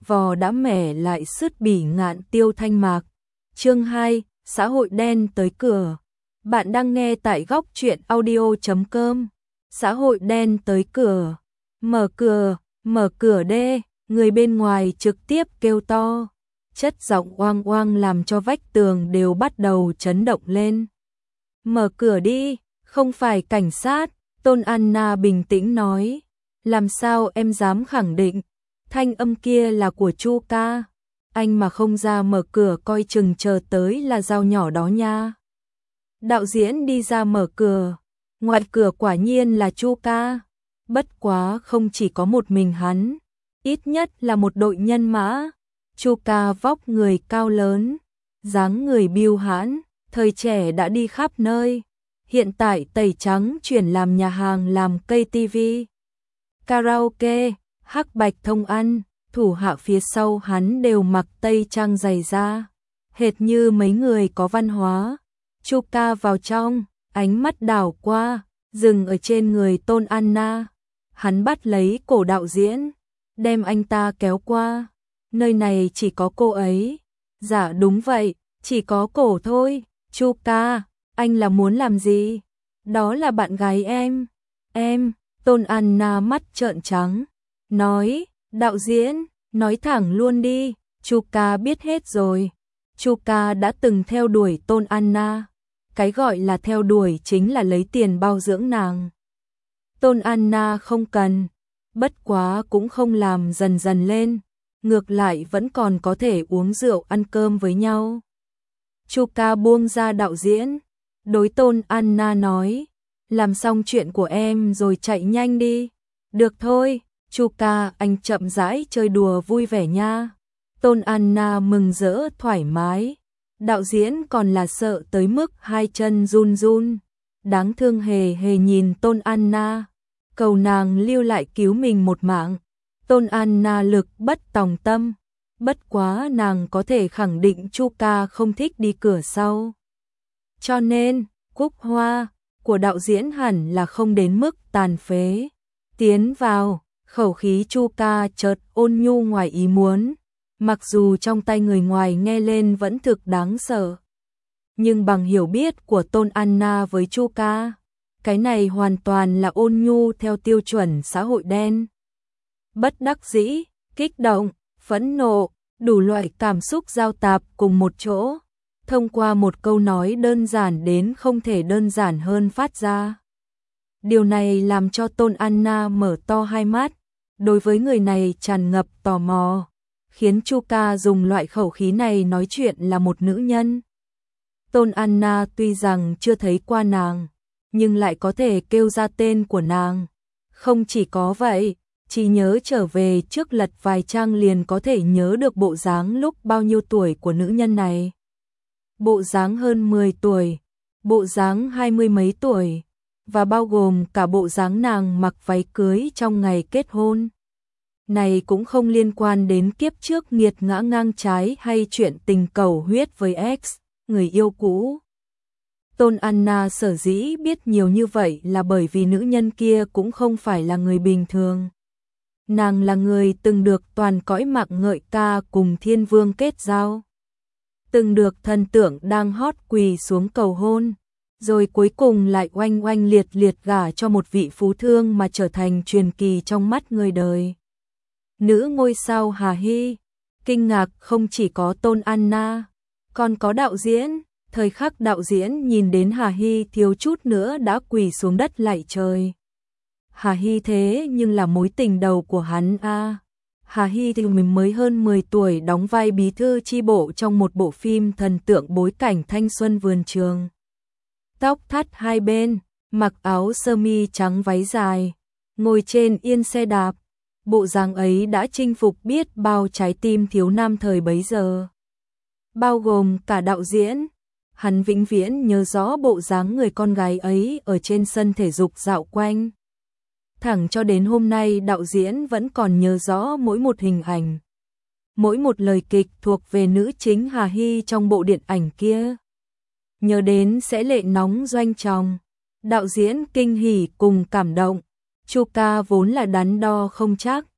vò đã mẻ lại sứt bỉ ngạn tiêu thanh mạc. Chương 2, xã hội đen tới cửa. Bạn đang nghe tại góc truyện audio.com. Xã hội đen tới cửa. Mở cửa đê, người bên ngoài trực tiếp kêu to. Chất giọng oang oang làm cho vách tường đều bắt đầu chấn động lên. Mở cửa đi, không phải cảnh sát, Tôn Anna bình tĩnh nói. Làm sao em dám khẳng định, thanh âm kia là của Chu ca. Anh mà không ra mở cửa coi chừng chờ tới là dao nhỏ đó nha. Đạo diễn đi ra mở cửa, ngoài cửa quả nhiên là Chu ca. Bất quá không chỉ có một mình hắn, ít nhất là một đội nhân mã. Chu ca vóc người cao lớn, dáng người biêu hãn, thời trẻ đã đi khắp nơi. Hiện tại tẩy trắng chuyển làm nhà hàng làm cây tivi, karaoke, hắc bạch thông ăn, thủ hạ phía sau hắn đều mặc tây trang dày da, hệt như mấy người có văn hóa. Chu ca vào trong, ánh mắt đảo qua, dừng ở trên người Tôn Anna. Hắn bắt lấy cổ đạo diễn, đem anh ta kéo qua. Nơi này chỉ có cô ấy. Dạ đúng vậy, chỉ có cổ thôi. Chu ca, anh là muốn làm gì? Đó là bạn gái em. Em, Tôn Anna mắt trợn trắng, nói, đạo diễn, nói thẳng luôn đi. Chu ca biết hết rồi. Chu ca đã từng theo đuổi Tôn Anna. Cái gọi là theo đuổi chính là lấy tiền bao dưỡng nàng. Tôn Anna không cần, bất quá cũng không làm dần dần lên, ngược lại vẫn còn có thể uống rượu ăn cơm với nhau. Chu ca buông ra đạo diễn, đối Tôn Anna nói, làm xong chuyện của em rồi chạy nhanh đi. Được thôi, Chu ca, anh chậm rãi chơi đùa vui vẻ nha. Tôn Anna mừng rỡ thoải mái. Đạo diễn còn là sợ tới mức hai chân run run. Đáng thương hề hề nhìn Tôn Anna, cầu nàng lưu lại cứu mình một mạng. Tôn Anna lực bất tòng tâm, bất quá nàng có thể khẳng định Chu ca không thích đi cửa sau. Cho nên, cúc hoa của đạo diễn hẳn là không đến mức tàn phế. Tiến vào, khẩu khí Chu ca chợt ôn nhu ngoài ý muốn. Mặc dù trong tay người ngoài nghe lên vẫn thực đáng sợ, nhưng bằng hiểu biết của Tôn Anna với Chu ca, cái này hoàn toàn là ôn nhu theo tiêu chuẩn xã hội đen. Bất đắc dĩ, kích động, phẫn nộ, đủ loại cảm xúc giao tạp cùng một chỗ, thông qua một câu nói đơn giản đến không thể đơn giản hơn phát ra. Điều này làm cho Tôn Anna mở to hai mắt, đối với người này tràn ngập tò mò, khiến Chu ca dùng loại khẩu khí này nói chuyện là một nữ nhân. Tôn Anna tuy rằng chưa thấy qua nàng, nhưng lại có thể kêu ra tên của nàng. Không chỉ có vậy, chỉ nhớ trở về trước lật vài trang liền có thể nhớ được bộ dáng lúc bao nhiêu tuổi của nữ nhân này. Bộ dáng hơn 10 tuổi, bộ dáng 20 mấy tuổi, và bao gồm cả bộ dáng nàng mặc váy cưới trong ngày kết hôn. Này cũng không liên quan đến kiếp trước nghiệt ngã ngang trái hay chuyện tình cầu huyết với ex, người yêu cũ. Tôn Anna sở dĩ biết nhiều như vậy là bởi vì nữ nhân kia cũng không phải là người bình thường. Nàng là người từng được toàn cõi mạng ngợi ca cùng thiên vương kết giao. Từng được thần tượng đang hot quỳ xuống cầu hôn, rồi cuối cùng lại oanh oanh liệt liệt gả cho một vị phú thương mà trở thành truyền kỳ trong mắt người đời. Nữ ngôi sao Hà Hy, kinh ngạc không chỉ có Tôn Anna, còn có đạo diễn. Thời khắc đạo diễn nhìn đến Hà Hy thiếu chút nữa đã quỳ xuống đất lạy trời. Hà Hy thế nhưng là mối tình đầu của hắn a. Hà Hy thì mình mới hơn 10 tuổi đóng vai bí thư chi bộ trong một bộ phim thần tượng bối cảnh thanh xuân vườn trường. Tóc thắt hai bên, mặc áo sơ mi trắng váy dài, ngồi trên yên xe đạp. Bộ dáng ấy đã chinh phục biết bao trái tim thiếu nam thời bấy giờ. Bao gồm cả đạo diễn. Hắn vĩnh viễn nhớ rõ bộ dáng người con gái ấy ở trên sân thể dục dạo quanh. Thẳng cho đến hôm nay đạo diễn vẫn còn nhớ rõ mỗi một hình ảnh, mỗi một lời kịch thuộc về nữ chính Hà Hy trong bộ điện ảnh kia. Nhớ đến sẽ lệ nóng doanh tròng. Đạo diễn kinh hỉ cùng cảm động. Chu ca vốn là đắn đo không chắc,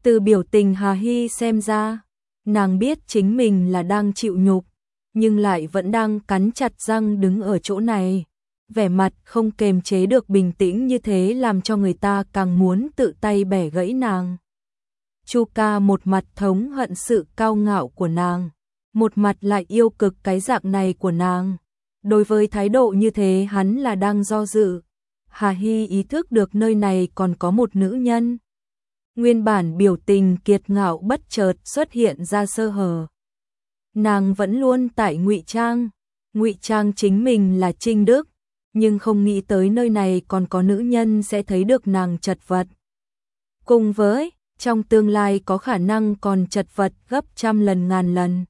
Từ biểu tình Hà Hy xem ra, nàng biết chính mình là đang chịu nhục, nhưng lại vẫn đang cắn chặt răng đứng ở chỗ này. Vẻ mặt không kềm chế được bình tĩnh như thế làm cho người ta càng muốn tự tay bẻ gãy nàng. Chu Ca một mặt thống hận sự cao ngạo của nàng, một mặt lại yêu cực cái dạng này của nàng. Đối với thái độ như thế hắn là đang do dự. Hà Hy ý thức được nơi này còn có một nữ nhân. Nguyên bản biểu tình kiệt ngạo bất chợt xuất hiện ra sơ hở. Nàng vẫn luôn tại ngụy trang chính mình là Trinh Đức, nhưng không nghĩ tới nơi này còn có nữ nhân sẽ thấy được nàng chật vật. Cùng với, trong tương lai có khả năng còn chật vật gấp trăm lần ngàn lần.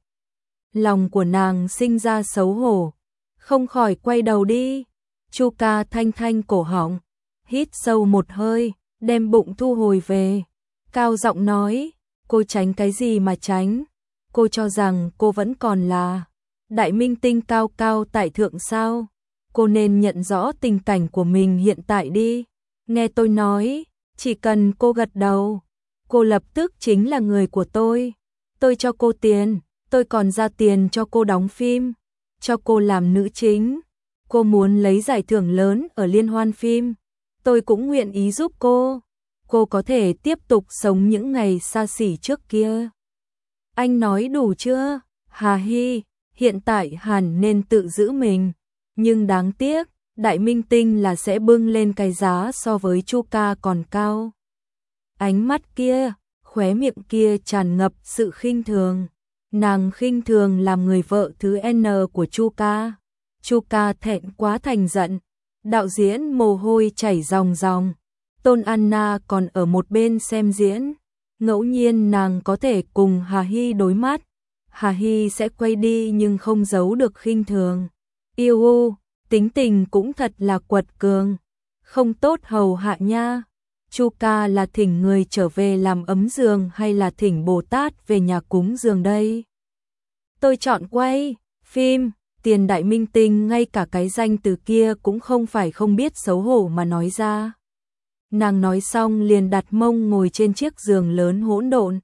Lòng của nàng sinh ra xấu hổ, không khỏi quay đầu đi. Chu Ca thanh thanh cổ họng, hít sâu một hơi, đem bụng thu hồi về. Cao giọng nói, cô tránh cái gì mà tránh? Cô cho rằng cô vẫn còn là đại minh tinh cao cao tại thượng sao? Cô nên nhận rõ tình cảnh của mình hiện tại đi. Nghe tôi nói, chỉ cần cô gật đầu, cô lập tức chính là người của tôi. Tôi cho cô tiền, tôi còn ra tiền cho cô đóng phim, cho cô làm nữ chính. Cô muốn lấy giải thưởng lớn ở liên hoan phim, tôi cũng nguyện ý giúp cô. Cô có thể tiếp tục sống những ngày xa xỉ trước kia. Anh nói đủ chưa? Hà Hy, hiện tại hẳn nên tự giữ mình. Nhưng đáng tiếc, đại minh tinh là sẽ bưng lên cái giá so với Chu Ca còn cao. Ánh mắt kia, khóe miệng kia tràn ngập sự khinh thường. Nàng khinh thường làm người vợ thứ N của Chu Ca. Chu Ca thẹn quá thành giận. Đạo diễn mồ hôi chảy ròng ròng. Tôn Anna còn ở một bên xem diễn. Ngẫu nhiên nàng có thể cùng Hà Hy đối mắt. Hà Hy sẽ quay đi nhưng không giấu được khinh thường. Yêu u, tính tình cũng thật là quật cường. Không tốt hầu hạ nha. Chu Ca là thỉnh người trở về làm ấm giường hay là thỉnh Bồ Tát về nhà cúng giường đây? Tôi chọn quay phim, tiền đại minh tinh, ngay cả cái danh từ kia cũng không phải không biết xấu hổ mà nói ra. Nàng nói xong liền đặt mông ngồi trên chiếc giường lớn hỗn độn.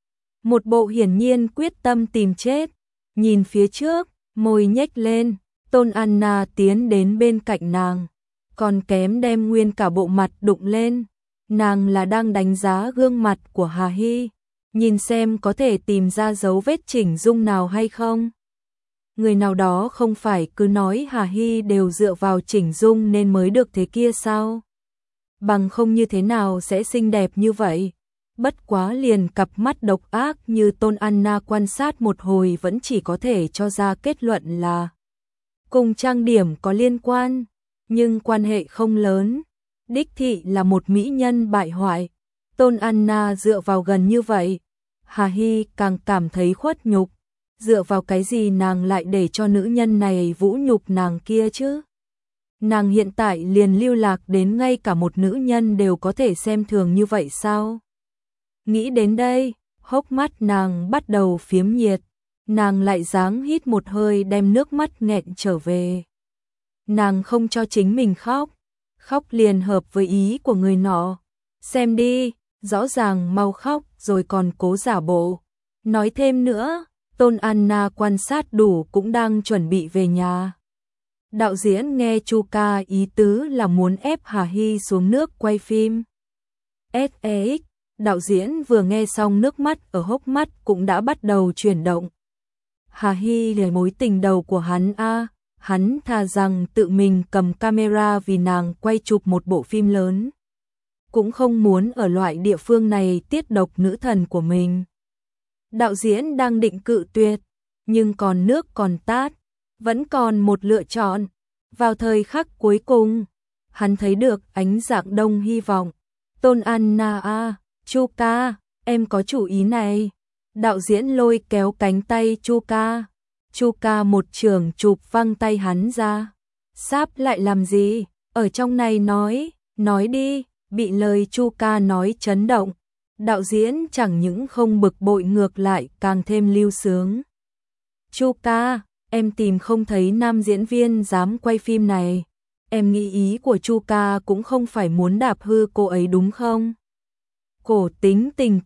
Một bộ hiển nhiên quyết tâm tìm chết, nhìn phía trước, môi nhếch lên. Tôn Anna tiến đến bên cạnh nàng, còn kém đem nguyên cả bộ mặt đụng lên. Nàng là đang đánh giá gương mặt của Hà Hy, nhìn xem có thể tìm ra dấu vết chỉnh dung nào hay không. Người nào đó không phải cứ nói Hà Hy đều dựa vào chỉnh dung nên mới được thế kia sao? Bằng không như thế nào sẽ xinh đẹp như vậy? Bất quá liền cặp mắt độc ác như Tôn Anna quan sát một hồi vẫn chỉ có thể cho ra kết luận là cùng trang điểm có liên quan, nhưng quan hệ không lớn. Đích thị là một mỹ nhân bại hoại. Tôn Anna dựa vào gần như vậy, Hà Hy càng cảm thấy khuất nhục. Dựa vào cái gì nàng lại để cho nữ nhân này vũ nhục nàng kia chứ? Nàng hiện tại liền lưu lạc đến ngay cả một nữ nhân đều có thể xem thường như vậy sao? Nghĩ đến đây, hốc mắt nàng bắt đầu phiếm nhiệt. Nàng lại dáng hít một hơi đem nước mắt nghẹn trở về. Nàng không cho chính mình khóc. Khóc liền hợp với ý của người nọ. Xem đi, rõ ràng mau khóc rồi còn cố giả bộ. Nói thêm nữa, Tôn Anna quan sát đủ cũng đang chuẩn bị về nhà. Đạo diễn nghe Chu Ca ý tứ là muốn ép Hà Hy xuống nước quay phim. SEX, đạo diễn vừa nghe xong nước mắt ở hốc mắt cũng đã bắt đầu chuyển động. Hà Hy là mối tình đầu của hắn a, hắn thà rằng tự mình cầm camera vì nàng quay chụp một bộ phim lớn. Cũng không muốn ở loại địa phương này tiết độc nữ thần của mình. Đạo diễn đang định cự tuyệt, nhưng còn nước còn tát, vẫn còn một lựa chọn. Vào thời khắc cuối cùng, hắn thấy được ánh dạng đông hy vọng. Tôn Anna a, Chu Ca, em có chủ ý này. Đạo diễn lôi kéo cánh tay Chu Ca. Chu Ca một trường chụp văng tay hắn ra. Sáp lại làm gì? Ở trong này nói đi. Bị lời Chu Ca nói chấn động. Đạo diễn chẳng những không bực bội ngược lại càng thêm lưu sướng. Chu Ca, em tìm không thấy nam diễn viên dám quay phim này. Em nghĩ ý của Chu Ca cũng không phải muốn đạp hư cô ấy đúng không? Cổ tính tình quật,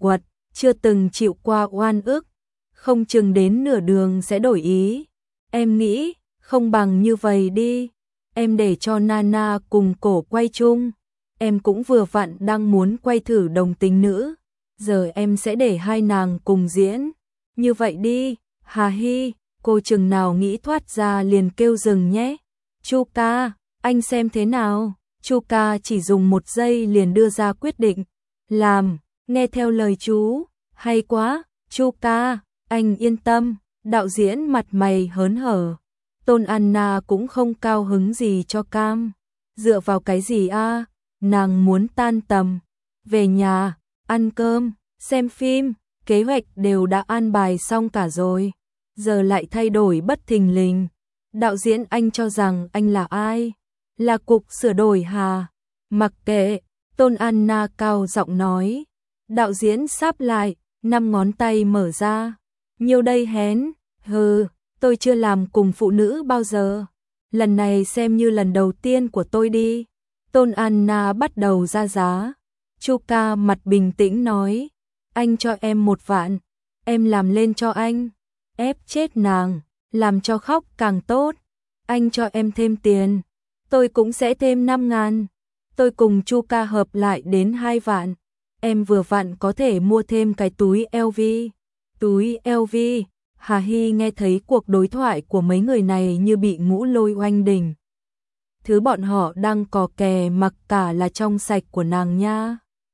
chưa từng chịu qua oan ức, không chừng đến nửa đường sẽ đổi ý. Em nghĩ, không bằng như vậy đi, em để cho Nana cùng Cổ quay chung, em cũng vừa vặn đang muốn quay thử đồng tính nữ, giờ em sẽ để hai nàng cùng diễn, như vậy đi, Hà Hy, cô chừng nào nghĩ thoát ra liền kêu dừng nhé. Chu ca, anh xem thế nào? Chu ca chỉ dùng 1 giây liền đưa ra quyết định, làm, nghe theo lời chú, hay quá, Chu ca, anh yên tâm, đạo diễn mặt mày hớn hở. Tôn Anna cũng không cao hứng gì cho cam, dựa vào cái gì a? Nàng muốn tan tầm, về nhà, ăn cơm, xem phim, kế hoạch đều đã an bài xong cả rồi, giờ lại thay đổi bất thình lình. Đạo diễn anh cho rằng anh là ai? Là cục sửa đổi hà? Mặc kệ, Tôn Anna cao giọng nói. Đạo diễn sáp lại, 5 ngón tay mở ra. Nhiêu đây hén? Hừ, tôi chưa làm cùng phụ nữ bao giờ. Lần này xem như lần đầu tiên của tôi đi. Tôn Anna bắt đầu ra giá. Chu ca mặt bình tĩnh nói. Anh cho em 1 vạn. Em làm lên cho anh. Ép chết nàng, làm cho khóc càng tốt. Anh cho em thêm tiền. Tôi cũng sẽ thêm 5.000. Tôi cùng Chu ca hợp lại đến 2 vạn. Em vừa vặn có thể mua thêm cái túi LV. Túi LV. Hà Hy nghe thấy cuộc đối thoại của mấy người này như bị ngũ lôi oanh đỉnh. Thứ bọn họ đang cò kè mặc cả là trong sạch của nàng nha.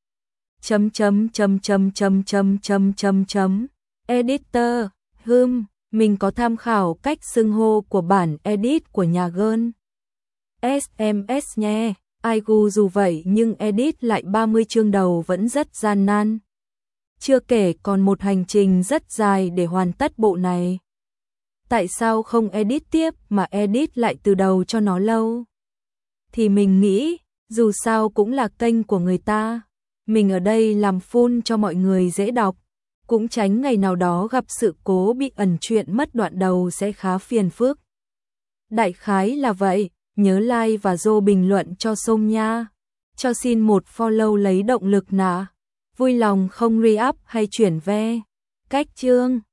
Editor, mình có tham khảo cách xưng hô của bản edit của nhà Gơn. SMS nhé. Aigu dù vậy nhưng edit lại 30 chương đầu vẫn rất gian nan. Chưa kể còn một hành trình rất dài để hoàn tất bộ này. Tại sao không edit tiếp mà edit lại từ đầu cho nó lâu? Thì mình nghĩ, dù sao cũng là kênh của người ta. Mình ở đây làm full cho mọi người dễ đọc. Cũng tránh ngày nào đó gặp sự cố bị ẩn chuyện mất đoạn đầu sẽ khá phiền phức. Đại khái là vậy. Nhớ like và dô bình luận cho Sôm nha. Cho xin một follow lấy động lực nà. Vui lòng không re-up hay chuyển ve. Cách chương